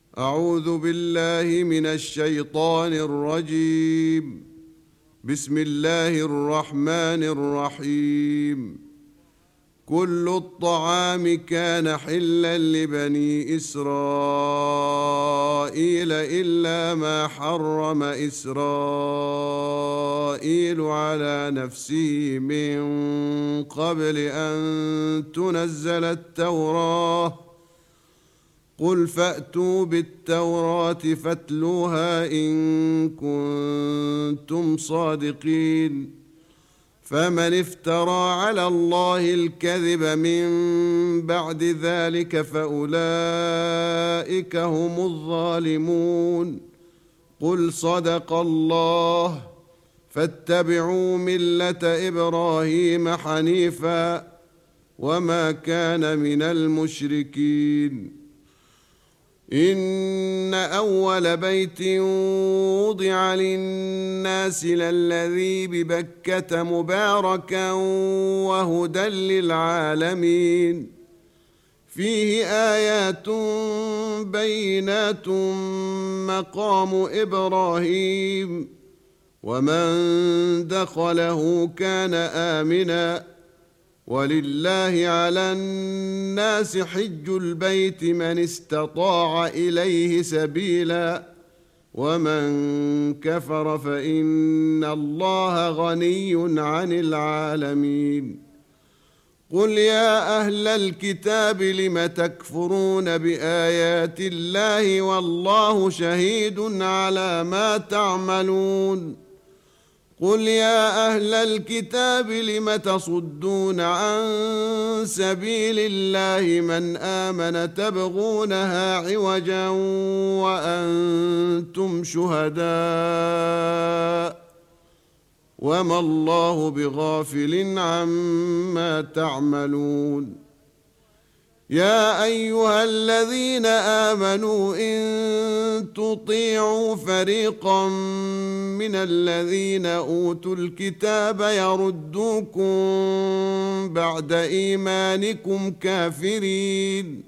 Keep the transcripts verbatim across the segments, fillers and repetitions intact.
أعوذ بالله من الشيطان الرجيم. بسم الله الرحمن الرحيم. كل الطعام كان حلا لبني إسرائيل إلا ما حرم إسرائيل على نفسه من قبل أن تنزل التوراة. قل فأتوا بالتوراة فاتلوها إن كنتم صادقين. فمن افترى على الله الكذب من بعد ذلك فأولئك هم الظالمون. قل صدق الله فاتبعوا ملة إبراهيم حنيفا وما كان من المشركين. إن أول بيت وضع للناس للذي ببكة مباركا وهدى للعالمين. فيه آيات بينات مقام إبراهيم ومن دخله كان آمنا. ولله على الناس حج البيت من استطاع إليه سبيلا ومن كفر فإن الله غني عن العالمين. قل يا أهل الكتاب لم تكفرون بآيات الله والله شهيد على ما تعملون. قل يا أهل الكتاب لم تصدون عن سبيل الله من آمن تبغونها عوجا وأنتم شهداء وما الله بغافل عما تعملون. يا أيها الذين آمنوا إن تطيعوا فريقا من الذين أوتوا الكتاب يردوكم بعد إيمانكم كافرين.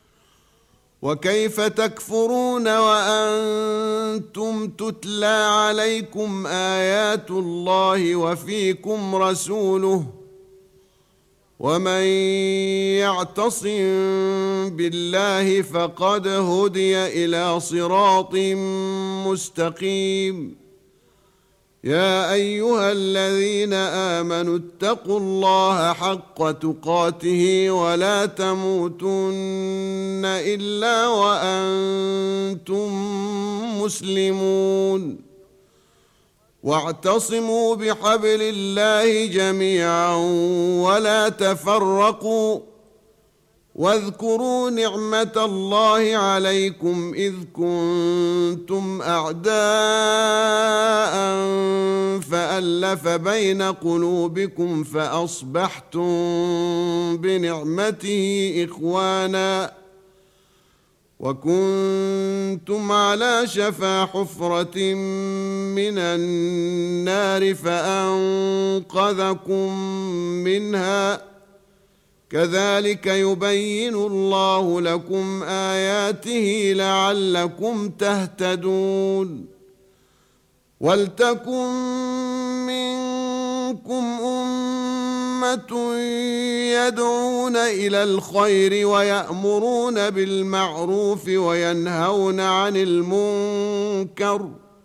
وكيف تكفرون وأنتم تتلى عليكم آيات الله وفيكم رسوله ومن يعتصم بالله فقد هدي إلى صراط مستقيم. يا أيها الذين آمنوا اتقوا الله حق تقاته ولا تموتن إلا وأنتم مسلمون. واعتصموا بحبل الله جميعا ولا تفرقوا. واذكروا نعمة الله عليكم إذ كنتم أعداء فألف بين قلوبكم فأصبحتم بنعمته إخوانا وكنتم على شفا حفرة من النار فأنقذكم منها. كذلك يبين الله لكم آياته لعلكم تهتدون. ولتكن منكم أمة يدعون إلى الخير ويأمرون بالمعروف وينهون عن المنكر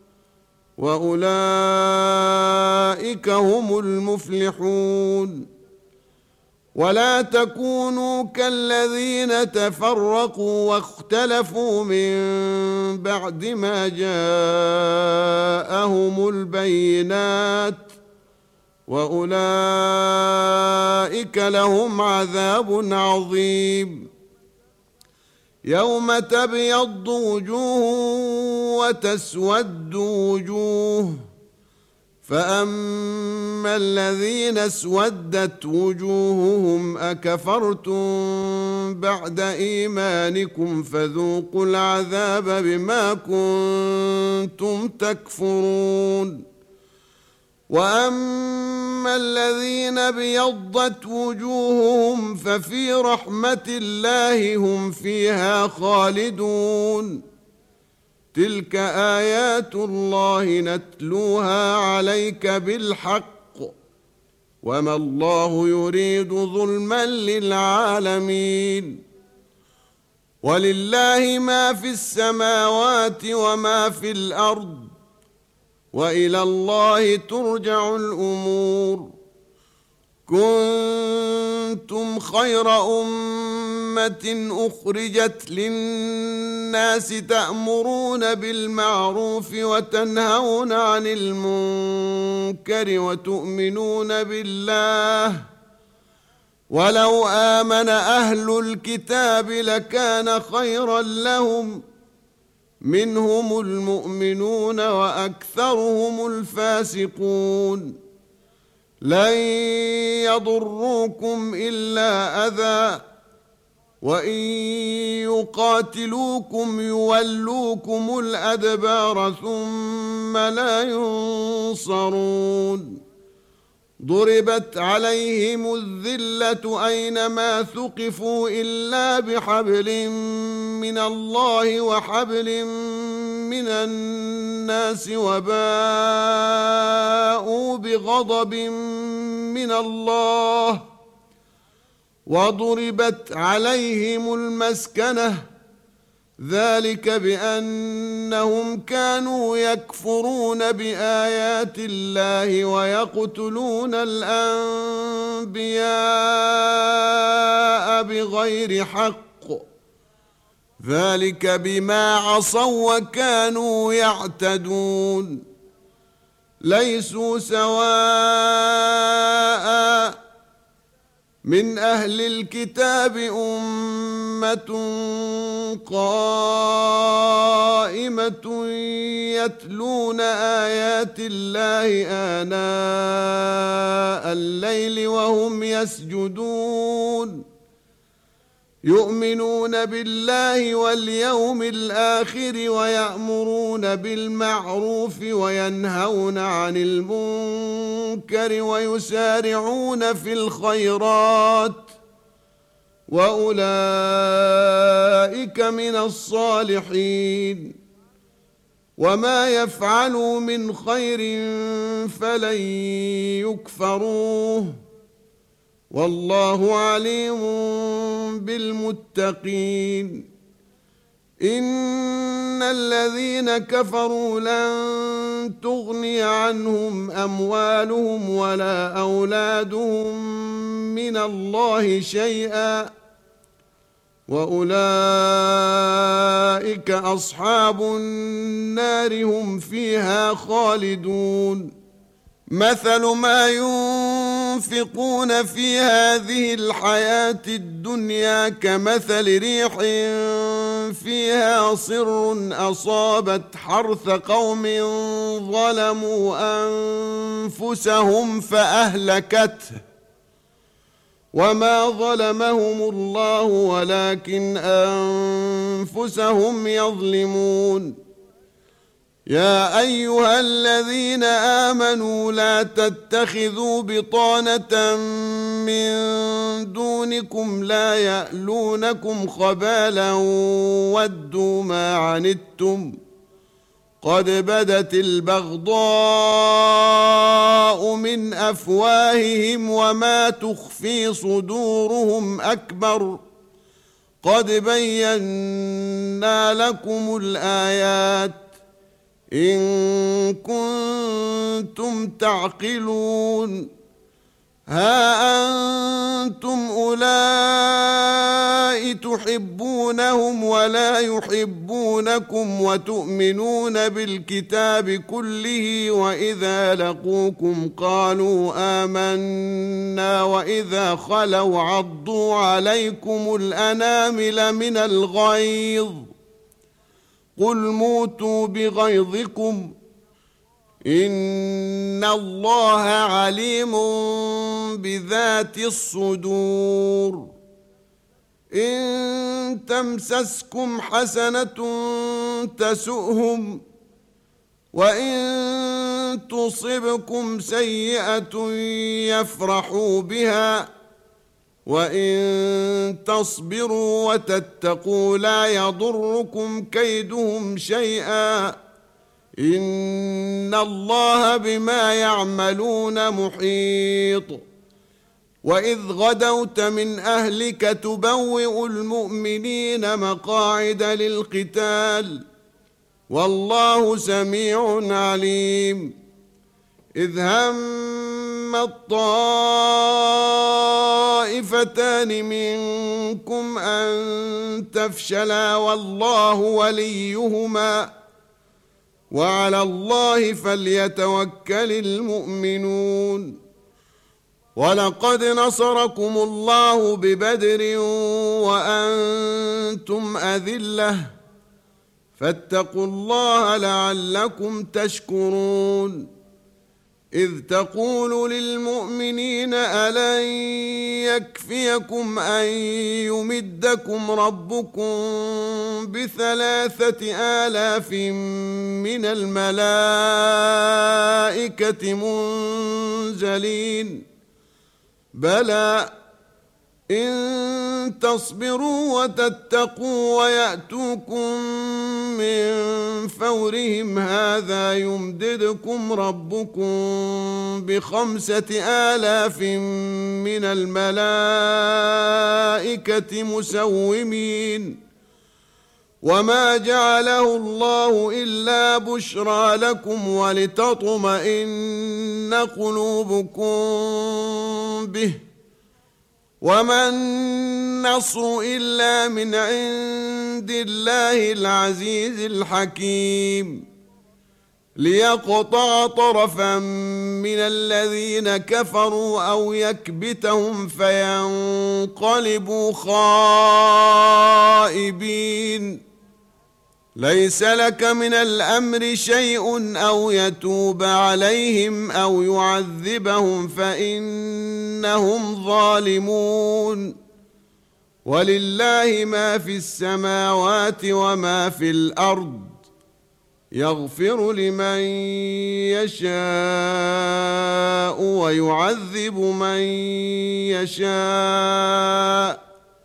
وأولئك هم المفلحون. ولا تكونوا كالذين تفرقوا واختلفوا من بعد ما جاءهم البينات وأولئك لهم عذاب عظيم. يوم تبيض وجوه وتسود وجوه فأما الذين اسودت وجوههم أكفرتم بعد إيمانكم فذوقوا العذاب بما كنتم تكفرون. وأما الذين ابيضت وجوههم ففي رحمة الله هم فيها خالدون. تلك آيات الله نتلوها عليك بالحق وما الله يريد ظلما للعالمين. ولله ما في السماوات وما في الأرض وإلى الله ترجع الأمور. كنتم خير أمة أخرجت للناس تأمرون بالمعروف وتنهون عن المنكر وتؤمنون بالله ولو آمن أهل الكتاب لكان خيرا لهم منهم المؤمنون وأكثرهم الفاسقون. لن يضروكم إلا أذى وإن يقاتلوكم يولوكم الأدبار ثم لا ينصرون. ضربت عليهم الذلة أينما ثقفوا إلا بحبل من الله وحبل من الناس وباءوا بغضب من الله وضربت عليهم المسكنة ذلك بأنهم كانوا يكفرون بآيات الله ويقتلون الأنبياء بغير حق ذلك بما عصوا وكانوا يعتدون. ليسوا سواء من أهل الكتاب أمة قائمة يتلون آيات الله آناء الليل وهم يسجدون يؤمنون بالله واليوم الآخر ويأمرون بالمعروف وينهون عن المنكر ويسارعون في الخيرات وأولئك من الصالحين. وما يفعلوا من خير فلن يكفروه والله عليم بالمتقين. إن الذين كفروا لن تغني عنهم أموالهم ولا أولادهم من الله شيئا وأولئك أصحاب النار هم فيها خالدون. مثل ما ينفقون في هذه الحياة الدنيا كمثل ريح فيها صر أصابت حرث قوم ظلموا أنفسهم فأهلكته وما ظلمهم الله ولكن أنفسهم يظلمون. يا أيها الذين آمنوا لا تتخذوا بطانة من دونكم لا يألونكم خبالا ودوا ما عنتم قد بدت البغضاء من أفواههم وما تخفي صدورهم أكبر قد بينا لكم الآيات إن كنتم تعقلون. ها أنتم أولئك تحبونهم ولا يحبونكم وتؤمنون بالكتاب كله وإذا لقوكم قالوا آمنا وإذا خلوا عضوا عليكم الأنامل من الغيظ قل موتوا بغيظكم إن الله عليم بذات الصدور. إن تمسسكم حسنة تسؤهم وإن تصبكم سيئة يفرحوا بها وإن تصبروا وتتقوا لا يضركم كيدهم شيئا إن الله بما يعملون محيط وإذ غدوت من أهلك تبوئ المؤمنين مقاعد للقتال والله سميع عليم إذ هم الطائفتان منكم أن تفشلا والله وليهما وعلى الله فليتوكل المؤمنون ولقد نصركم الله ببدر وأنتم أذلة فاتقوا الله لعلكم تشكرون إذ تقول للمؤمنين ألن يكفيكم أن يمدكم ربكم بثلاثة آلاف من الملائكة منزلين بلى إن تصبروا وتتقوا ويأتوكم من فورهم هذا يمددكم ربكم بخمسة آلاف من الملائكة مسومين وما جعله الله إلا بشرى لكم ولتطمئن قلوبكم به وما النصر إلا من عند الله العزيز الحكيم ليقطع طرفا من الذين كفروا أو يكبتهم فينقلبوا خائبين ليس لك من الأمر شيء أو يتوب عليهم أو يعذبهم فإنهم ظالمون ولله ما في السماوات وما في الأرض يغفر لمن يشاء ويعذب من يشاء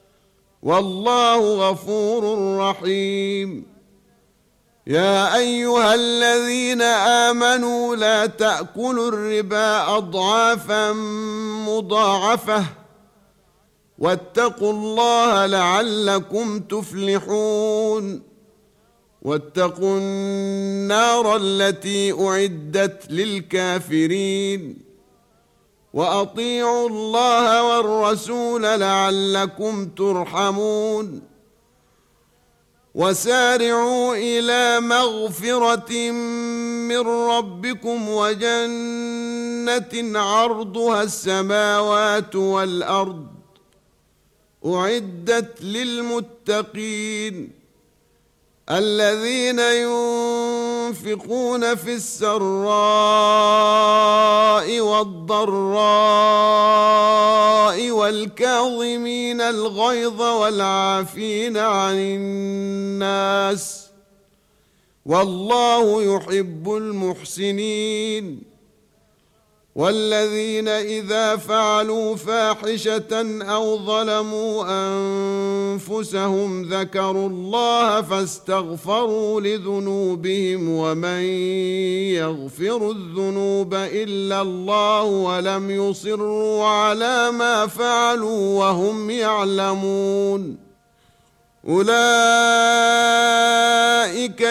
والله غفور رحيم يا أيها الذين آمنوا لا تأكلوا الربا أضعافا مضاعفة واتقوا الله لعلكم تفلحون واتقوا النار التي أعدت للكافرين وأطيعوا الله والرسول لعلكم ترحمون وسارعوا إلى مغفرة من ربكم وجنة عرضها السماوات والأرض أعدت للمتقين الذين ينفقون في السراء والضراء والكاظمين الغيظ والعافين عن الناس والله يحب المحسنين والذين إذا فعلوا فاحشة أو ظلموا أنفسهم ذكروا الله فاستغفروا لذنوبهم ومن يغفر الذنوب إلا الله ولم يصروا على ما فعلوا وهم يعلمون أولئك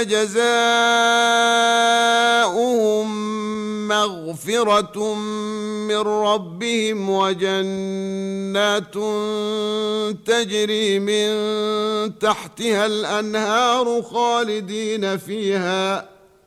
جزاؤهم مغفرة من ربهم وجنات تجري من تحتها الأنهار خالدين فيها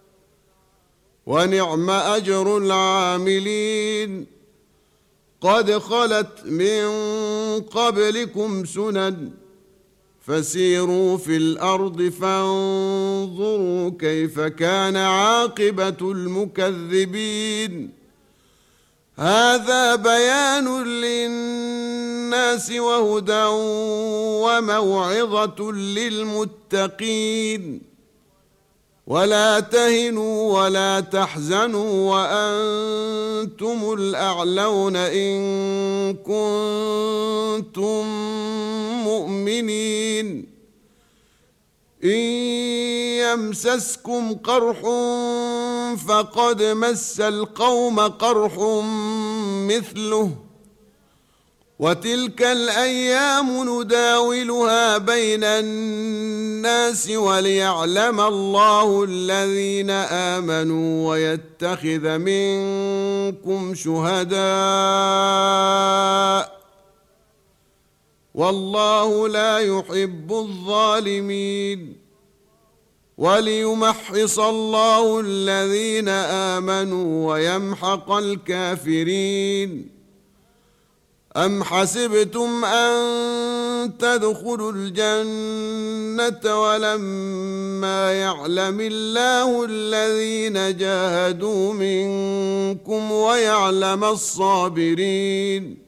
ونعم أجر العاملين قد خلت من قبلكم سنن فسيروا في الأرض فانظروا كيف كان عاقبة المكذبين هذا بيان للناس وهدى وموعظة للمتقين ولا تهنوا ولا تحزنوا وأنتم الأعلون إن كنتم مؤمنين إن يمسسكم قرح فقد مس القوم قرح مثله وتلك الأيام نداولها بين الناس وليعلم الله الذين آمنوا ويتخذ منكم شهداء والله لا يحب الظالمين وليمحص الله الذين آمنوا ويمحق الكافرين أم حسبتم أن تدخلوا الجنة ولما يعلم الله الذين جاهدوا منكم ويعلم الصابرين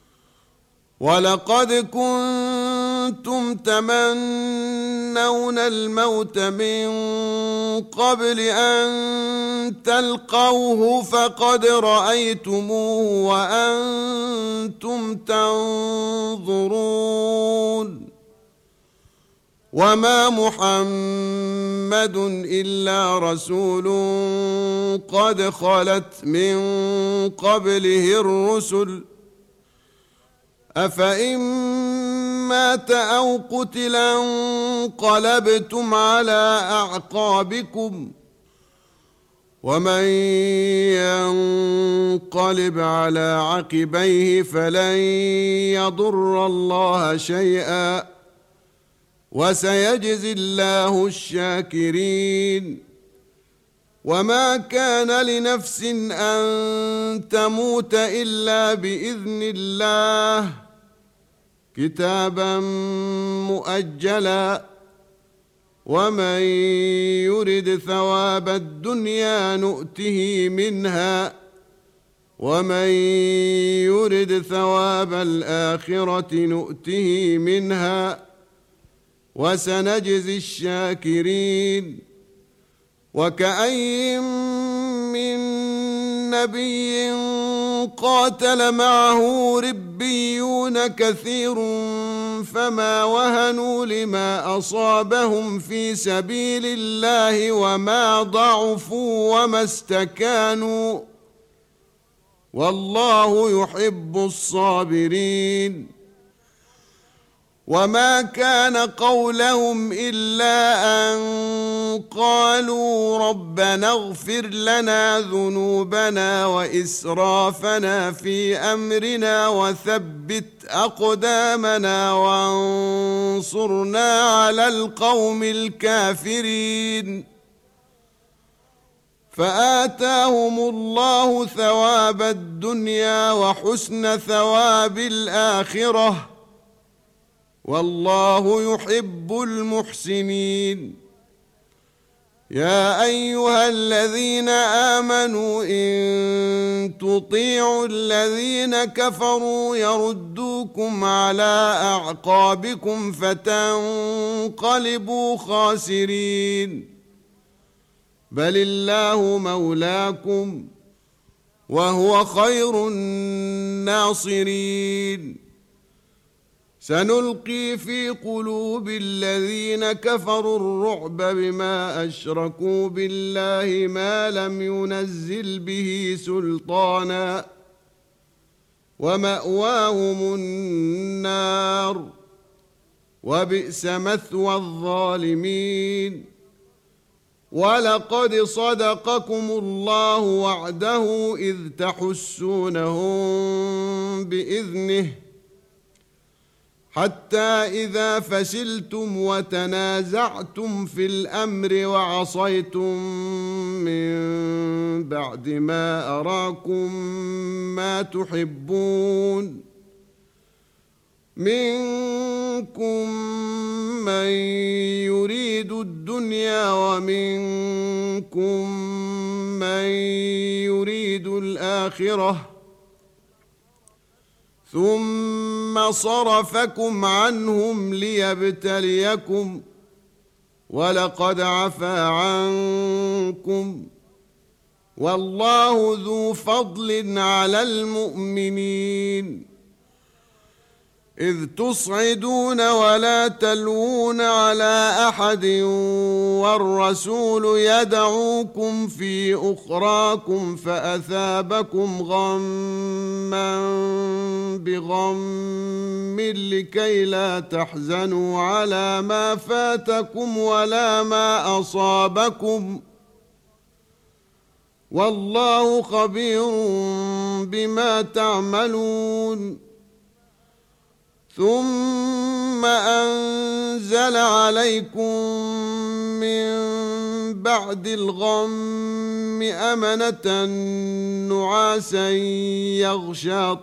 ولقد كنتم تمنون الموت من قبل أن تلقوه فقد رأيتموه وأنتم تنظرون وما محمد إلا رسول قد خلت من قبله الرسل أفإن مات أو قتلا انقلبتم على أعقابكم ومن ينقلب على عقبيه فلن يضر الله شيئا وسيجزي الله الشاكرين وما كان لنفس أن تموت إلا بإذن الله كتابا مؤجلا ومن يرد ثواب الدنيا نؤته منها ومن يرد ثواب الآخرة نؤته منها وسنجزي الشاكرين وكأي من نبي قاتل معه ربيون كثير فما وهنوا لما أصابهم في سبيل الله وما ضعفوا وما استكانوا والله يحب الصابرين وما كان قولهم إلا أن قالوا ربنا اغفر لنا ذنوبنا وإسرافنا في أمرنا وثبت أقدامنا وانصرنا على القوم الكافرين فآتاهم الله ثواب الدنيا وحسن ثواب الآخرة والله يحب المحسنين يا أيها الذين آمنوا إن تطيعوا الذين كفروا يردوكم على أعقابكم فتنقلبوا خاسرين بل الله مولاكم وهو خير الناصرين سنلقي في قلوب الذين كفروا الرعب بما أشركوا بالله ما لم ينزل به سلطانا ومأواهم النار وبئس مثوى الظالمين ولقد صدقكم الله وعده إذ تحسونهم بإذنه حتى إذا فشلتم وتنازعتم في الأمر وعصيتم من بعد ما أراكم ما تحبون منكم من يريد الدنيا ومنكم من يريد الآخرة ثم صرفكم عنهم ليبتليكم ولقد عفا عنكم والله ذو فضل على المؤمنين إذ تصعدون ولا تلوون على أحد والرسول يدعوكم في أخراكم فأثابكم غما بغم لكي لا تحزنوا على ما فاتكم ولا ما أصابكم والله خبير بما تعملون ثم أنزل عليكم من بعد الغم أمنة نعاسا يغشى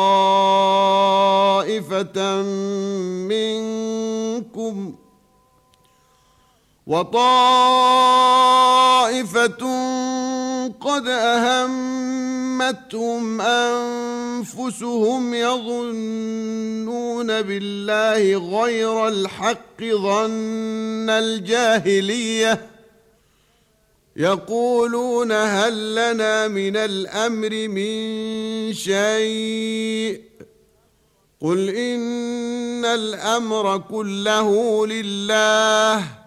طائفة منكم وطائفة قد أهمتهم أنفسهم يظنون بالله غير الحق ظن الجاهلية يقولون هل لنا من الأمر من شيء قل إن الأمر كله لله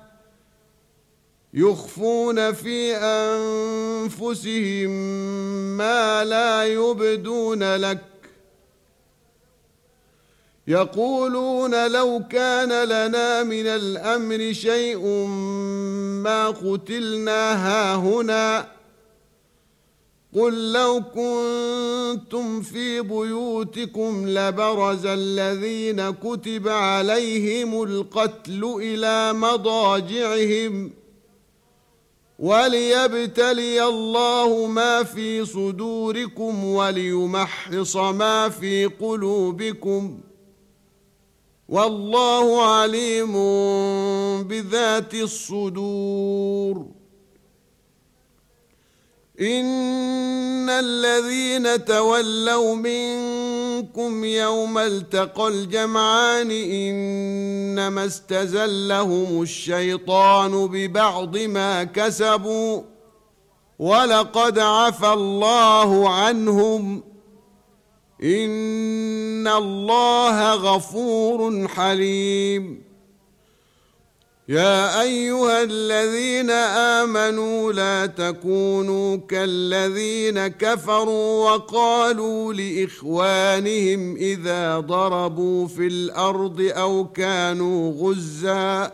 يخفون في أنفسهم ما لا يبدون لك يقولون لو كان لنا من الأمر شيء ما قتلنا هاهنا قل لو كنتم في بيوتكم لبرز الذين كتب عليهم القتل إلى مضاجعهم وليبتلي الله ما في صدوركم وليمحص ما في قلوبكم والله عليم بذات الصدور إن الذين تولوا منكم يوم التقى الجمعان إنما استزلهم الشيطان ببعض ما كسبوا ولقد عفا الله عنهم إن الله غفور حليم يا أيها الذين آمنوا لا تكونوا كالذين كفروا وقالوا لإخوانهم إذا ضربوا في الأرض أو كانوا غزاً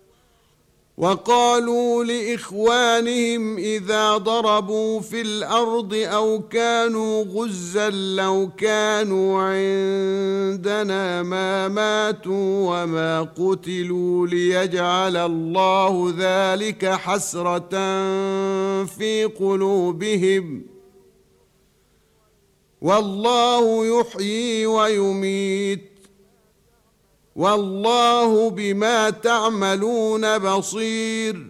وقالوا لإخوانهم إذا ضربوا في الأرض أو كانوا غزا لو كانوا عندنا ما ماتوا وما قتلوا ليجعل الله ذلك حسرة في قلوبهم والله يحيي ويميت والله بما تعملون بصير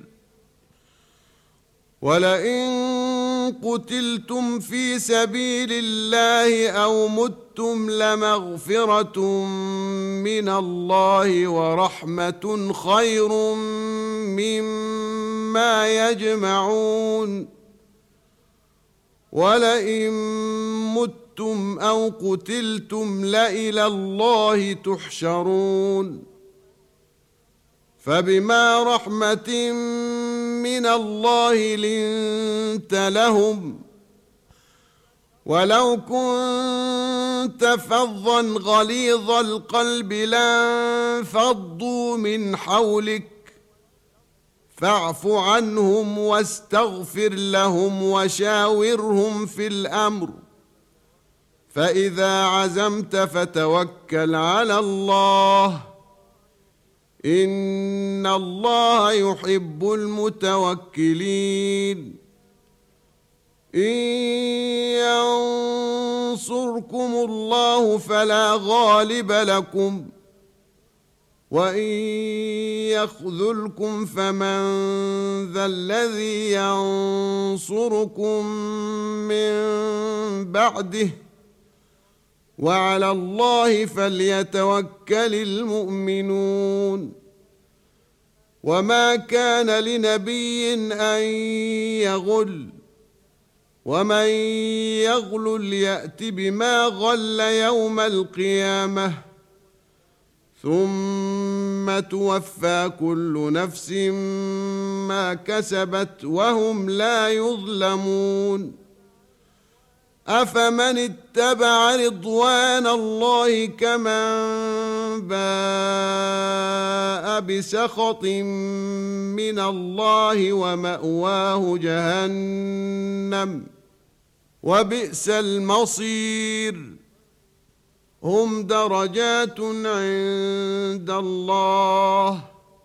ولئن قتلتم في سبيل الله أو متم لمغفرة من الله ورحمة خير مما يجمعون ولئن متم أو قتلتم لإلى الله تحشرون فبما رحمة من الله لنت لهم ولو كنت فظا غليظ القلب لانفضوا من حولك فاعف عنهم واستغفر لهم وشاورهم في الأمر فإذا عزمت فتوكل على الله إن الله يحب المتوكلين إن ينصركم الله فلا غالب لكم وإن يخذلكم فمن ذا الذي ينصركم من بعده وعلى الله فليتوكل المؤمنون وما كان لنبي أن يغل ومن يغل يأت بما غل يوم القيامة ثم توفى كل نفس ما كسبت وهم لا يظلمون أفمن اتبع رضوان الله كمن باء بسخط من الله ومأواه جهنم وبئس المصير هم درجات عند الله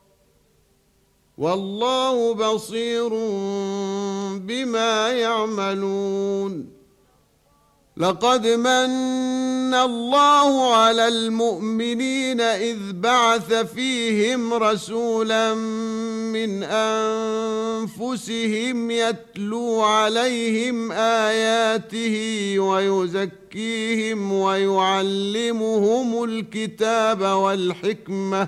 والله بصير بما يعملون لقد من الله على المؤمنين إذ بعث فيهم رسولا من أنفسهم يتلو عليهم آياته ويزكيهم ويعلمهم الكتاب والحكمة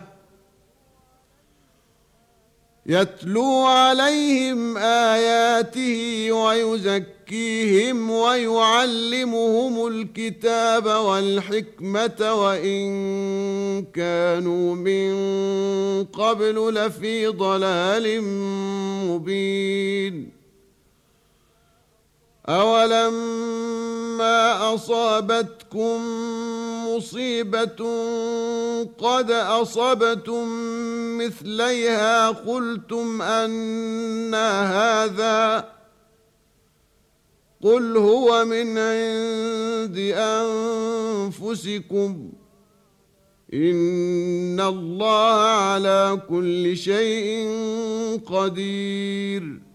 يتلو عليهم آياته ويزكيهم ويعلمهم الكتاب والحكمة وإن كانوا من قبل لفي ضلال مبين أولما أصابتكم مصيبة قد أصبتم مثليها قلتم أنى هذا قل هو من عند أنفسكم إن الله على كل شيء قدير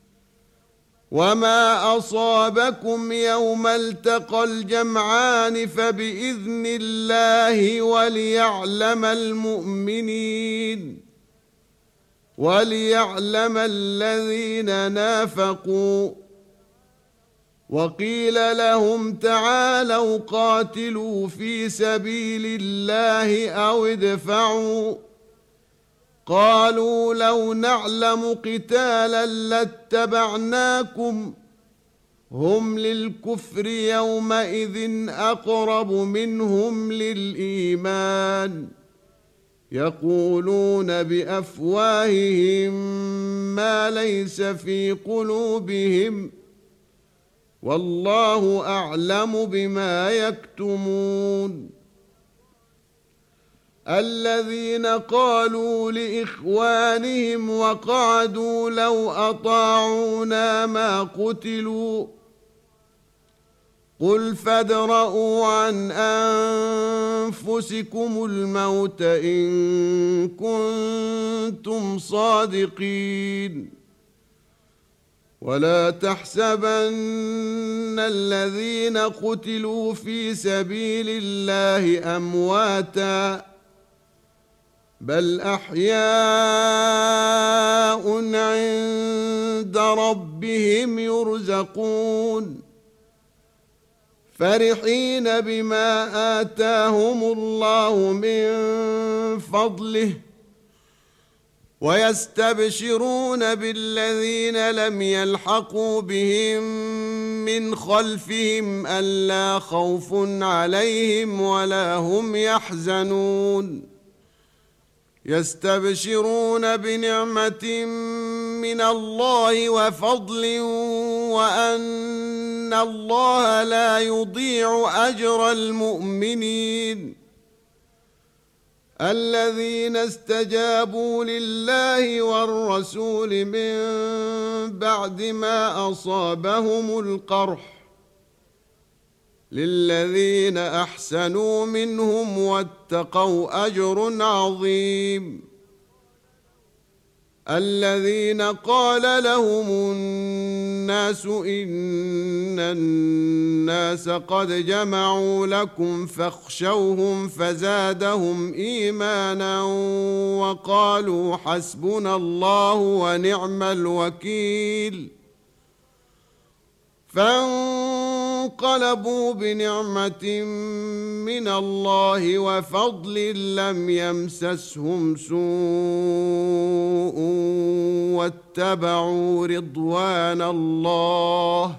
وما أصابكم يوم التقى الجمعان فبإذن الله وليعلم المؤمنين وليعلم الذين نافقوا وقيل لهم تعالوا قاتلوا في سبيل الله أو ادفعوا قالوا لو نعلم قتالا لاتبعناكم هم للكفر يومئذ أقرب منهم للإيمان يقولون بأفواههم ما ليس في قلوبهم والله أعلم بما يكتمون الذين قالوا لإخوانهم وقعدوا لو أطاعونا ما قتلوا قل فادرءوا عن أنفسكم الموت إن كنتم صادقين ولا تحسبن الذين قتلوا في سبيل الله أمواتاً بل أحياء عند ربهم يرزقون فرحين بما آتاهم الله من فضله ويستبشرون بالذين لم يلحقوا بهم من خلفهم ألا خوف عليهم ولا هم يحزنون يستبشرون بنعمة من الله وفضل وأن الله لا يضيع أجر المؤمنين الذين استجابوا لله والرسول من بعد ما أصابهم القرح للذين أحسنوا منهم واتقوا أجر عظيم الذين قال لهم الناس إن الناس قد جمعوا لكم فاخشوهم فزادهم إيمانا وقالوا حسبنا الله ونعم الوكيل فانظروا فانقلبوا بنعمة من الله وفضل لم يمسسهم سوء واتبعوا رضوان الله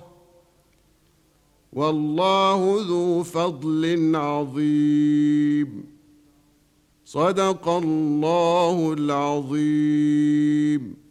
والله ذو فضل عظيم. صدق الله العظيم.